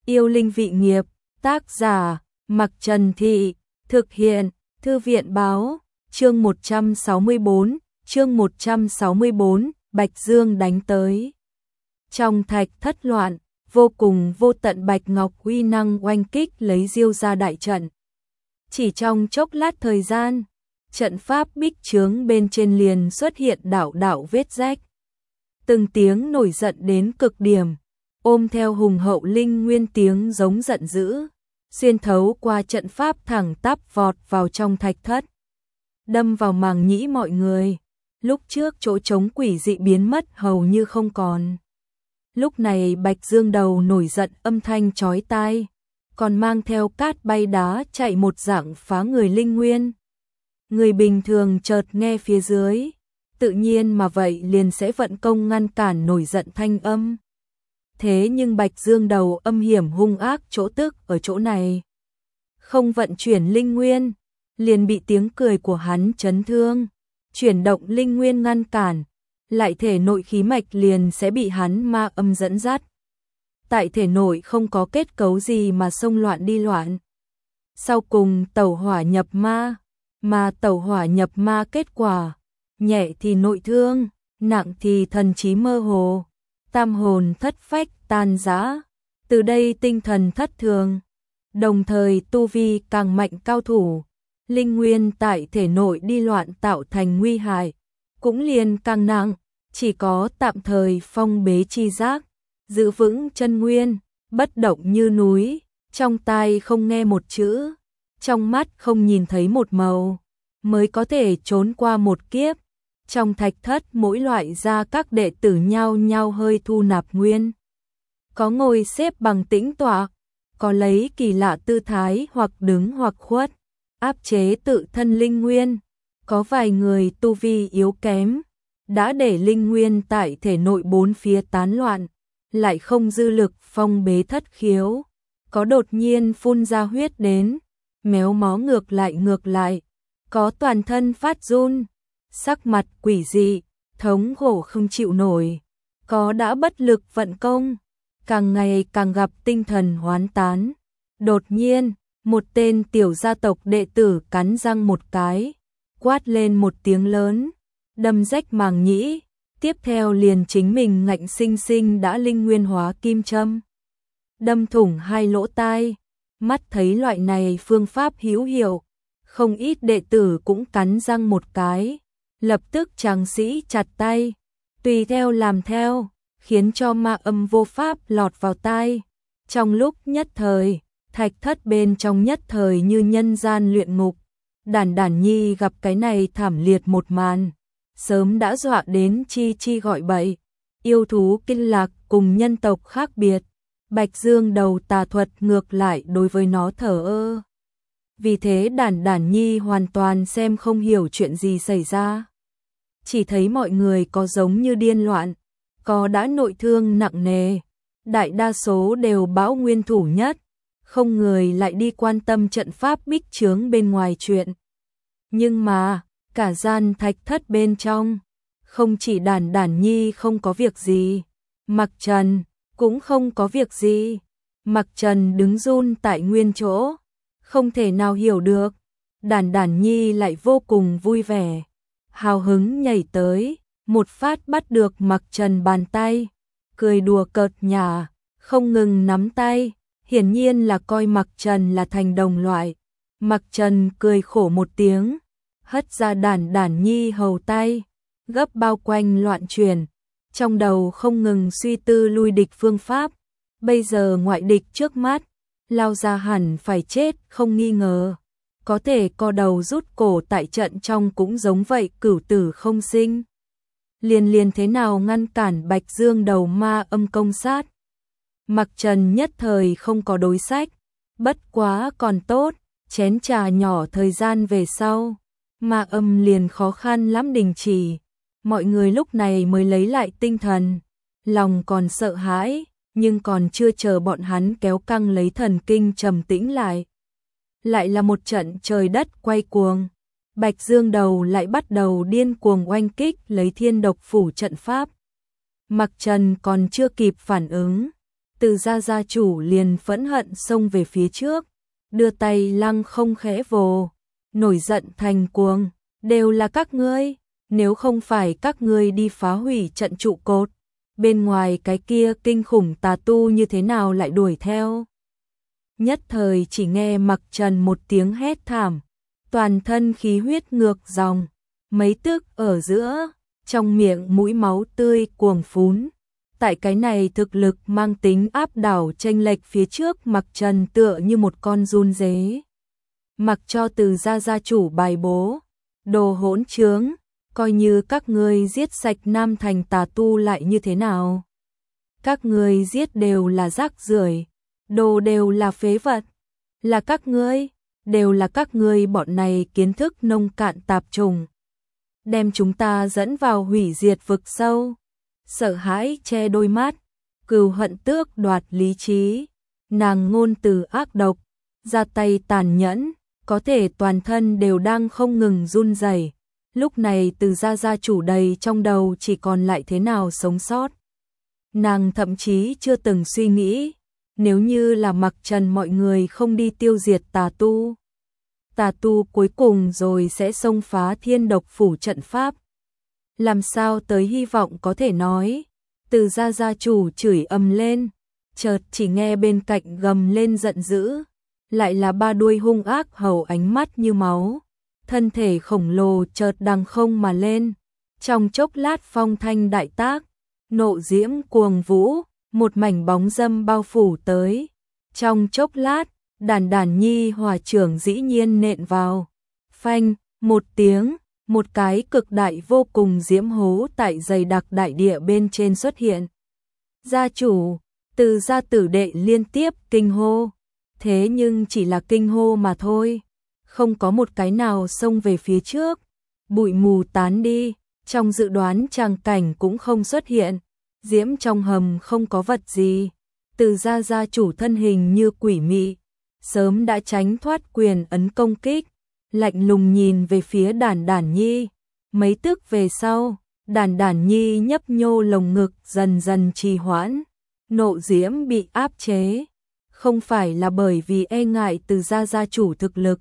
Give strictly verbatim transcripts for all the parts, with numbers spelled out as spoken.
Yêu linh vị nghiệp, tác giả, Mặc Trần Thị, thực hiện, Thư viện báo, chương một trăm sáu mươi bốn, chương một trăm sáu mươi bốn, Bạch Dương đánh tới. Trong thạch thất loạn, vô cùng vô tận Bạch Ngọc uy năng oanh kích lấy Diêu ra đại trận. Chỉ trong chốc lát thời gian, trận pháp bích chướng bên trên liền xuất hiện đảo đảo vết rách. Từng tiếng nổi giận đến cực điểm, ôm theo hùng hậu linh nguyên tiếng giống giận dữ, xuyên thấu qua trận pháp thẳng tắp vọt vào trong thạch thất, đâm vào màng nhĩ mọi người. Lúc trước chỗ trống quỷ dị biến mất hầu như không còn. Lúc này Bạch Dương đầu nổi giận âm thanh chói tai, còn mang theo cát bay đá chạy một dạng phá người linh nguyên. Người bình thường chợt nghe phía dưới, tự nhiên mà vậy liền sẽ vận công ngăn cản nổi giận thanh âm. Thế nhưng Bạch Dương đầu âm hiểm hung ác chỗ tức ở chỗ này. Không vận chuyển linh nguyên, liền bị tiếng cười của hắn chấn thương. Chuyển động linh nguyên ngăn cản, lại thể nội khí mạch liền sẽ bị hắn ma âm dẫn dắt. Tại thể nội không có kết cấu gì mà xông loạn đi loạn. Sau cùng tẩu hỏa nhập ma, mà tẩu hỏa nhập ma kết quả, nhẹ thì nội thương, nặng thì thần trí mơ hồ, tam hồn thất phách tan rã, từ đây tinh thần thất thường, đồng thời tu vi càng mạnh cao thủ, linh nguyên tại thể nội đi loạn tạo thành nguy hại, cũng liền càng nặng, chỉ có tạm thời phong bế chi giác, giữ vững chân nguyên, bất động như núi, trong tai không nghe một chữ, trong mắt không nhìn thấy một màu, mới có thể trốn qua một kiếp. Trong thạch thất mỗi loại ra các đệ tử nhau nhau hơi thu nạp nguyên. Có ngồi xếp bằng tĩnh tọa, có lấy kỳ lạ tư thái hoặc đứng hoặc khuất, áp chế tự thân linh nguyên. Có vài người tu vi yếu kém, đã để linh nguyên tại thể nội bốn phía tán loạn, lại không dư lực phong bế thất khiếu. Có đột nhiên phun ra huyết đến, méo mó ngược lại ngược lại, có toàn thân phát run, sắc mặt quỷ dị, thống khổ không chịu nổi, có đã bất lực vận công, càng ngày càng gặp tinh thần hoán tán. Đột nhiên, một tên tiểu gia tộc đệ tử cắn răng một cái, quát lên một tiếng lớn, đâm rách màng nhĩ, tiếp theo liền chính mình ngạnh sinh sinh đã linh nguyên hóa kim châm, đâm thủng hai lỗ tai. Mắt thấy loại này phương pháp hữu hiệu, không ít đệ tử cũng cắn răng một cái, lập tức tráng sĩ chặt tay, tùy theo làm theo, khiến cho ma âm vô pháp lọt vào tai. Trong lúc nhất thời, thạch thất bên trong nhất thời như nhân gian luyện ngục. Đản Đản Nhi gặp cái này thảm liệt một màn, sớm đã dọa đến chi chi gọi bậy. Yêu thú kinh lạc cùng nhân tộc khác biệt, Bạch Dương đầu tà thuật ngược lại đối với nó thờ ơ. Vì thế Đản Đản Nhi hoàn toàn xem không hiểu chuyện gì xảy ra. Chỉ thấy mọi người có giống như điên loạn, có đã nội thương nặng nề, đại đa số đều bão nguyên thủ nhất, không người lại đi quan tâm trận pháp bích chướng bên ngoài chuyện. Nhưng mà, cả gian thạch thất bên trong, không chỉ Đản Đản Nhi không có việc gì, Mặc Trần cũng không có việc gì. Mặc Trần đứng run tại nguyên chỗ, không thể nào hiểu được. Đản Đản Nhi lại vô cùng vui vẻ, hào hứng nhảy tới, một phát bắt được Mặc Trần bàn tay, cười đùa cợt nhả, không ngừng nắm tay, hiển nhiên là coi Mặc Trần là thành đồng loại. Mặc Trần cười khổ một tiếng, hất ra Đản Đản Nhi hầu tay, gấp bao quanh loạn chuyển, trong đầu không ngừng suy tư lui địch phương pháp. Bây giờ ngoại địch trước mắt, lao ra hẳn phải chết không nghi ngờ, có thể co đầu rút cổ tại trận trong cũng giống vậy, cửu tử không sinh. Liền liền thế nào ngăn cản Bạch Dương đầu ma âm công sát. Mặc Trần nhất thời không có đối sách, bất quá còn tốt, chén trà nhỏ thời gian về sau, ma âm liền khó khăn lắm đình chỉ. Mọi người lúc này mới lấy lại tinh thần, lòng còn sợ hãi, nhưng còn chưa chờ bọn hắn kéo căng lấy thần kinh trầm tĩnh lại. Lại là một trận trời đất quay cuồng, Bạch Dương đầu lại bắt đầu điên cuồng oanh kích lấy thiên độc phủ trận pháp. Mặc Trần còn chưa kịp phản ứng, Từ gia gia chủ liền phẫn hận xông về phía trước, đưa tay lăng không khẽ vồ, nổi giận thành cuồng, đều là các ngươi, nếu không phải các ngươi đi phá hủy trận trụ cột, bên ngoài cái kia kinh khủng tà tu như thế nào lại đuổi theo. Nhất thời chỉ nghe Mặc Trần một tiếng hét thảm, toàn thân khí huyết ngược dòng, mấy tức ở giữa, trong miệng mũi máu tươi cuồng phún. Tại cái này thực lực mang tính áp đảo chênh lệch phía trước, Mặc Trần tựa như một con giun dế. Mặc cho Từ gia gia chủ bài bố, đồ hỗn trướng, coi như các ngươi giết sạch Nam Thành tà tu lại như thế nào? Các ngươi giết đều là rác rưởi, đồ đều là phế vật, là các ngươi, đều là các ngươi bọn này kiến thức nông cạn tạp trùng. Đem chúng ta dẫn vào hủy diệt vực sâu. Sợ hãi che đôi mắt, cừu hận tước đoạt lý trí, nàng ngôn từ ác độc, ra tay tàn nhẫn, có thể toàn thân đều đang không ngừng run rẩy. Lúc này Từ gia gia chủ đầy trong đầu chỉ còn lại thế nào sống sót. Nàng thậm chí chưa từng suy nghĩ, nếu như là Mặc Trần mọi người không đi tiêu diệt tà tu, tà tu cuối cùng rồi sẽ xông phá Thiên Độc phủ trận pháp. Làm sao tới hy vọng có thể nói. Từ gia gia chủ chửi ầm lên, chợt chỉ nghe bên cạnh gầm lên giận dữ, lại là ba đuôi hung ác hầu ánh mắt như máu, thân thể khổng lồ chợt đằng không mà lên, trong chốc lát phong thanh đại tác, nộ diễm cuồng vũ, một mảnh bóng dâm bao phủ tới, trong chốc lát, Đản Đản Nhi hỏa trưởng dĩ nhiên nện vào, phanh, một tiếng. Một cái cực đại vô cùng diễm hố tại dày đặc đại địa bên trên xuất hiện. Gia chủ, Từ gia tử đệ liên tiếp kinh hô, thế nhưng chỉ là kinh hô mà thôi, không có một cái nào xông về phía trước. Bụi mù tán đi, trong dự đoán tràng cảnh cũng không xuất hiện, diễm trong hầm không có vật gì. Từ gia gia chủ thân hình như quỷ mị, sớm đã tránh thoát quyền ấn công kích. Lạnh lùng nhìn về phía Đản Đản Nhi, mấy tức về sau, Đản Đản Nhi nhấp nhô lồng ngực dần dần trì hoãn, nộ diễm bị áp chế, không phải là bởi vì e ngại Từ gia gia chủ thực lực,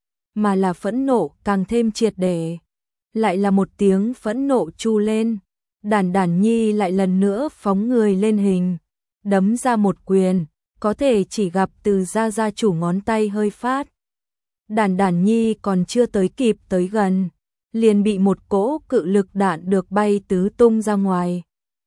mà là phẫn nộ càng thêm triệt để, lại là một tiếng phẫn nộ chu lên, Đản Đản Nhi lại lần nữa phóng người lên hình, đấm ra một quyền, có thể chỉ gặp Từ gia gia chủ ngón tay hơi phát. Đản Đản Nhi còn chưa tới kịp tới gần, liền bị một cỗ cự lực đạn được bay tứ tung ra ngoài,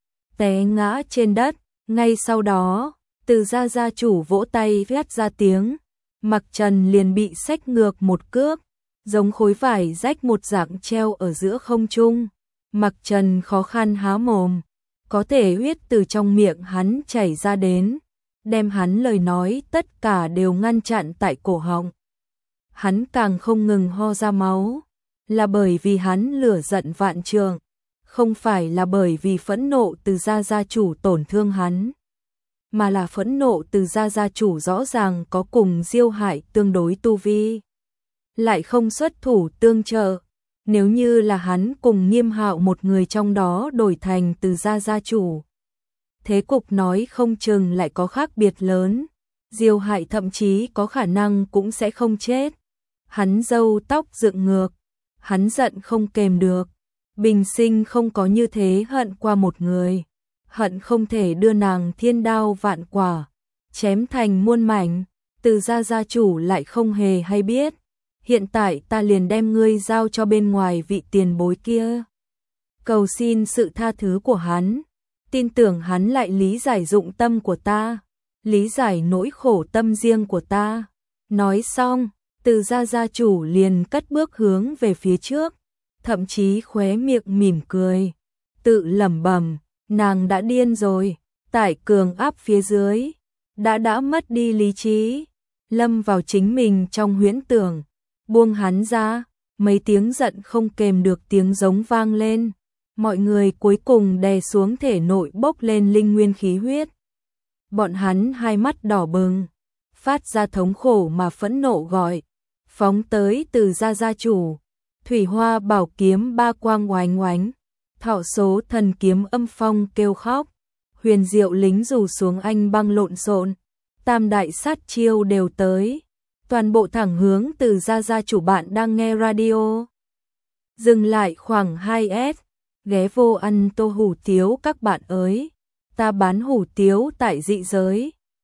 té ngã trên đất. Ngay sau đó, Từ gia gia chủ vỗ tay hét ra tiếng, Mặc Trần liền bị xách ngược một cước, giống khối vải rách một dạng treo ở giữa không trung. Mặc Trần khó khăn há mồm, có thể huyết từ trong miệng hắn chảy ra đến, đem hắn lời nói tất cả đều ngăn chặn tại cổ họng. Hắn càng không ngừng ho ra máu, là bởi vì hắn lửa giận vạn trượng, không phải là bởi vì phẫn nộ Từ gia gia chủ tổn thương hắn, mà là phẫn nộ Từ gia gia chủ rõ ràng có cùng Diêu Hải tương đối tu vi, lại không xuất thủ tương trợ. Nếu như là hắn cùng Nghiêm Hạo một người trong đó đổi thành Từ gia gia chủ, thế cục nói không chừng lại có khác biệt lớn, Diêu Hải thậm chí có khả năng cũng sẽ không chết. Hắn râu tóc dựng ngược, hắn giận không kềm được, bình sinh không có như thế hận qua một người, hận không thể đưa nàng thiên đao vạn quả, chém thành muôn mảnh. Từ gia gia chủ lại không hề hay biết, hiện tại ta liền đem ngươi giao cho bên ngoài vị tiền bối kia, cầu xin sự tha thứ của hắn, tin tưởng hắn lại lý giải dụng tâm của ta, lý giải nỗi khổ tâm riêng của ta. Nói xong, Từ gia gia chủ liền cất bước hướng về phía trước, thậm chí khóe miệng mỉm cười, tự lẩm bẩm, nàng đã điên rồi, tại cường áp phía dưới, đã đã mất đi lý trí, lâm vào chính mình trong huyễn tưởng, buông hắn ra, mấy tiếng giận không kềm được tiếng giống vang lên, mọi người cuối cùng đè xuống thể nội bốc lên linh nguyên khí huyết. Bọn hắn hai mắt đỏ bừng, phát ra thống khổ mà phẫn nộ gọi, phóng tới Từ gia gia chủ. Thủy Hoa bảo kiếm ba quang oánh oánh, thọ số thần kiếm âm phong kêu khóc, huyền diệu lính rủ xuống anh băng lộn xộn, tam đại sát chiêu đều tới, toàn bộ thẳng hướng từ gia gia chủ bạn đang nghe radio. Dừng lại khoảng hai S, ghé vô ăn tô hủ tiếu các bạn ơi, ta bán hủ tiếu tại dị giới.